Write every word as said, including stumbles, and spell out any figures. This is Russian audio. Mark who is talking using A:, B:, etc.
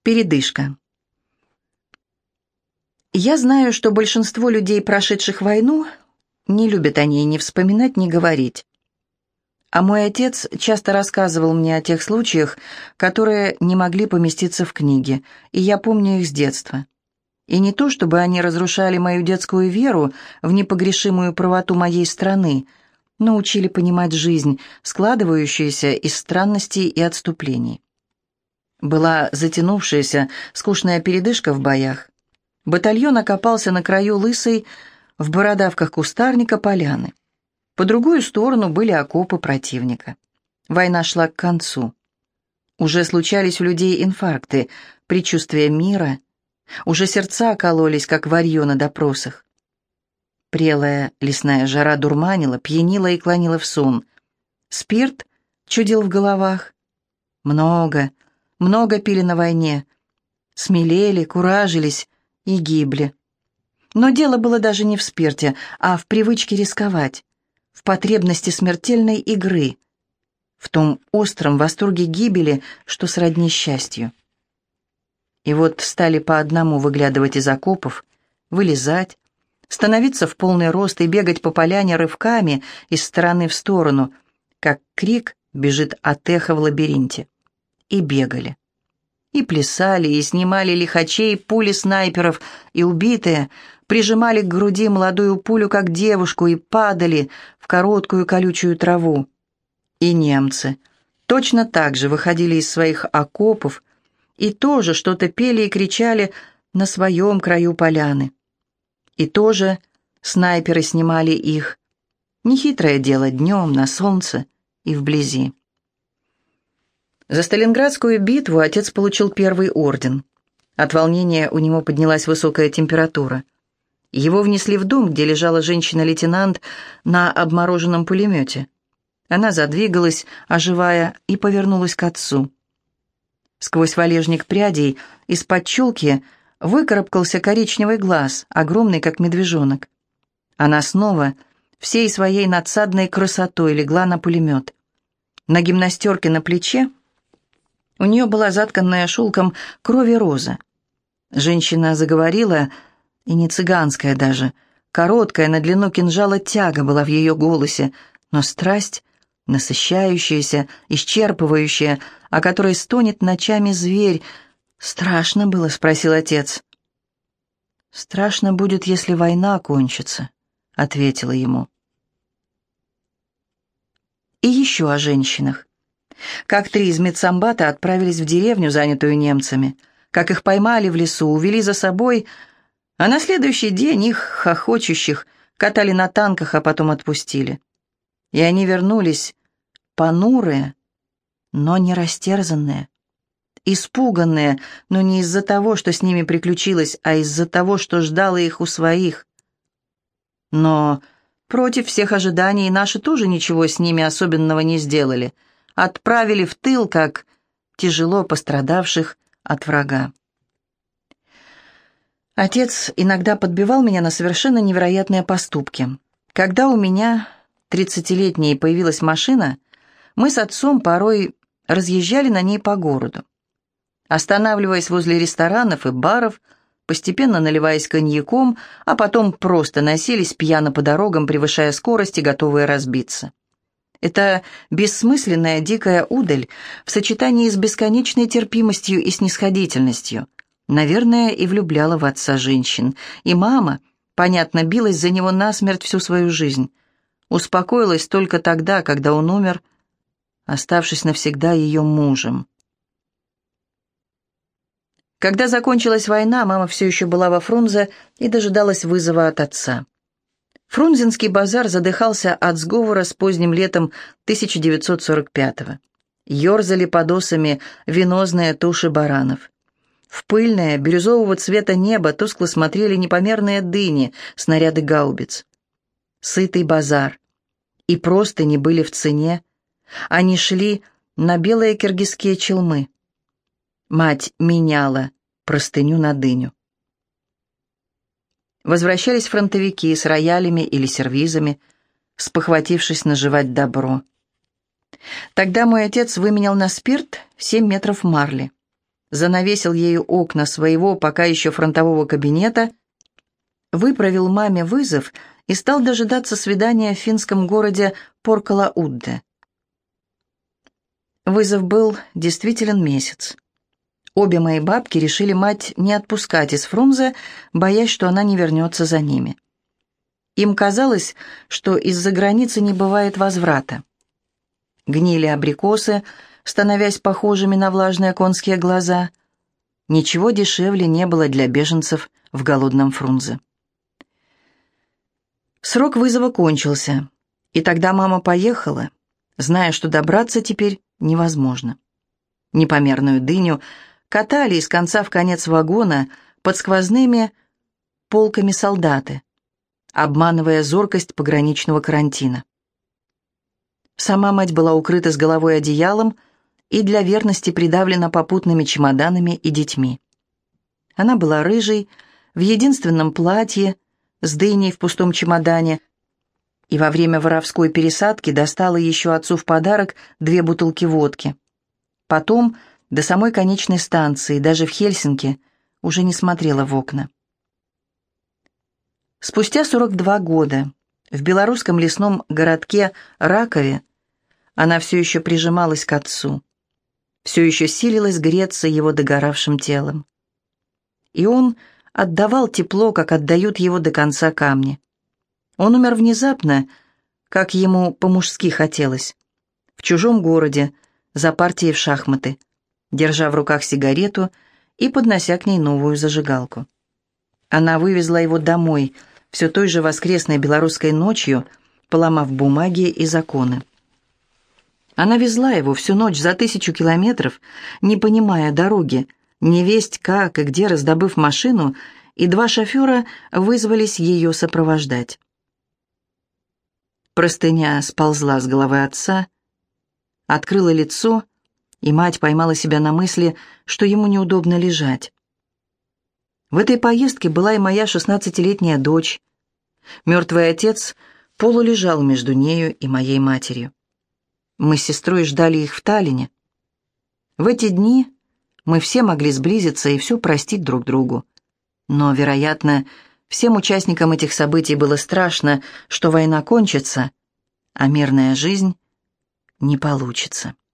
A: Передышка. Я знаю, что большинство людей, прошедших войну, не любят о ней ни вспоминать, ни говорить. А мой отец часто рассказывал мне о тех случаях, которые не могли поместиться в книге, и я помню их с детства. И не то, чтобы они разрушали мою детскую веру в непогрешимую правоту моей страны, но учили понимать жизнь, складывающуюся из странностей и отступлений. Была затянувшаяся, скучная передышка в боях. Батальон окопался на краю лысой, в бородавках кустарника, поляны. По другую сторону были окопы противника. Война шла к концу. Уже случались у людей инфаркты, предчувствие мира. Уже сердца кололись, как варьё на допросах. Прелая лесная жара дурманила, пьянила и клонила в сон. Спирт чудил в головах. Много, много пили на войне. Смелели, куражились и гибли. Но дело было даже не в спирте, а в привычке рисковать, в потребности смертельной игры, в том остром восторге гибели, что сродни счастью. И вот стали по одному выглядывать из окопов, вылезать, становиться в полный рост и бегать по поляне рывками из стороны в сторону, как крик бежит от эха в лабиринте. И бегали. И плясали, и снимали лихачей, пули снайперов, и убитые прижимали к груди молодую пулю, как девушку, и падали в короткую колючую траву. И немцы точно так же выходили из своих окопов и тоже что-то пели и кричали на своем краю поляны. И тоже снайперы снимали их. Нехитрое дело днем, на солнце и вблизи. За Сталинградскую битву отец получил первый орден. От волнения у него поднялась высокая температура. Его внесли в дом, где лежала женщина-лейтенант на обмороженном пулемете. Она задвигалась, оживая, и повернулась к отцу. Сквозь валежник прядей из-под челки выкарабкался коричневый глаз, огромный, как медвежонок. Она снова всей своей надсадной красотой легла на пулемет. На гимнастерке на плече у нее была затканная шелком крови роза. Женщина заговорила, и не цыганская даже, короткая на длину кинжала тяга была в ее голосе, но страсть, насыщающаяся, исчерпывающая, о которой стонет ночами зверь. «Страшно было?» — спросил отец. «Страшно будет, если война кончится», — ответила ему. И еще о женщинах. Как три из медсамбата отправились в деревню, занятую немцами, как их поймали в лесу, увели за собой, а на следующий день их, хохочущих, катали на танках, а потом отпустили. И они вернулись, понурые, но не растерзанные, испуганные, но не из-за того, что с ними приключилось, а из-за того, что ждало их у своих. Но против всех ожиданий наши тоже ничего с ними особенного не сделали, отправили в тыл, как тяжело пострадавших от врага. Отец иногда подбивал меня на совершенно невероятные поступки. Когда у меня, тридцатилетней, появилась машина, мы с отцом порой разъезжали на ней по городу. Останавливаясь возле ресторанов и баров, постепенно наливаясь коньяком, а потом просто носились пьяно по дорогам, превышая скорость и готовые разбиться. Эта бессмысленная дикая удаль в сочетании с бесконечной терпимостью и снисходительностью, наверное, и влюбляла в отца женщин. И мама, понятно, билась за него насмерть всю свою жизнь. Успокоилась только тогда, когда он умер, оставшись навсегда ее мужем. Когда закончилась война, мама все еще была во Фрунзе и дожидалась вызова от отца. Фрунзенский базар задыхался от сговора с поздним летом тысяча девятьсот сорок пятого. Ёрзали под осами венозные туши баранов. В пыльное, бирюзового цвета небо тускло смотрели непомерные дыни, снаряды гаубиц. Сытый базар. И простыни были в цене. Они шли на белые киргизские челмы. Мать меняла простыню на дыню. Возвращались фронтовики с роялями или сервизами, спохватившись наживать добро. Тогда мой отец выменял на спирт семь метров марли. занавесил ею окна своего пока еще фронтового кабинета, выправил маме вызов и стал дожидаться свидания в финском городе Поркала-Удде. Вызов был действителен месяц. Обе мои бабки решили мать не отпускать из Фрунзе, боясь, что она не вернется за ними. Им казалось, что из-за границы не бывает возврата. Гнили абрикосы, становясь похожими на влажные конские глаза. Ничего дешевле не было для беженцев в голодном Фрунзе. Срок вызова кончился, и тогда мама поехала, зная, что добраться теперь невозможно. Непомерную дыню катали из конца в конец вагона под сквозными полками солдаты, обманывая зоркость пограничного карантина. Сама мать была укрыта с головой одеялом и для верности придавлена попутными чемоданами и детьми. Она была рыжей, в единственном платье, с дыней в пустом чемодане, и во время воровской пересадки достала еще отцу в подарок две бутылки водки. Потом, до самой конечной станции, даже в Хельсинки, уже не смотрела в окна. Спустя сорок два года в белорусском лесном городке Ракове она все еще прижималась к отцу, все еще силилась греться его догоравшим телом. И он отдавал тепло, как отдают его до конца камни. Он умер внезапно, как ему по-мужски хотелось, в чужом городе, за партией в шахматы, держа в руках сигарету и поднося к ней новую зажигалку. Она вывезла его домой, все той же воскресной белорусской ночью, поломав бумаги и законы. Она везла его всю ночь за тысячу километров, не понимая дороги, невесть как и где раздобыв машину, и два шофера вызвались ее сопровождать. Простыня сползла с головы отца, открыла лицо, и мать поймала себя на мысли, что ему неудобно лежать. В этой поездке была и моя шестнадцатилетняя дочь. Мертвый отец полулежал между нею и моей матерью. Мы с сестрой ждали их в Таллине. В эти дни мы все могли сблизиться и все простить друг другу. Но, вероятно, всем участникам этих событий было страшно, что война кончится, а мирная жизнь не получится.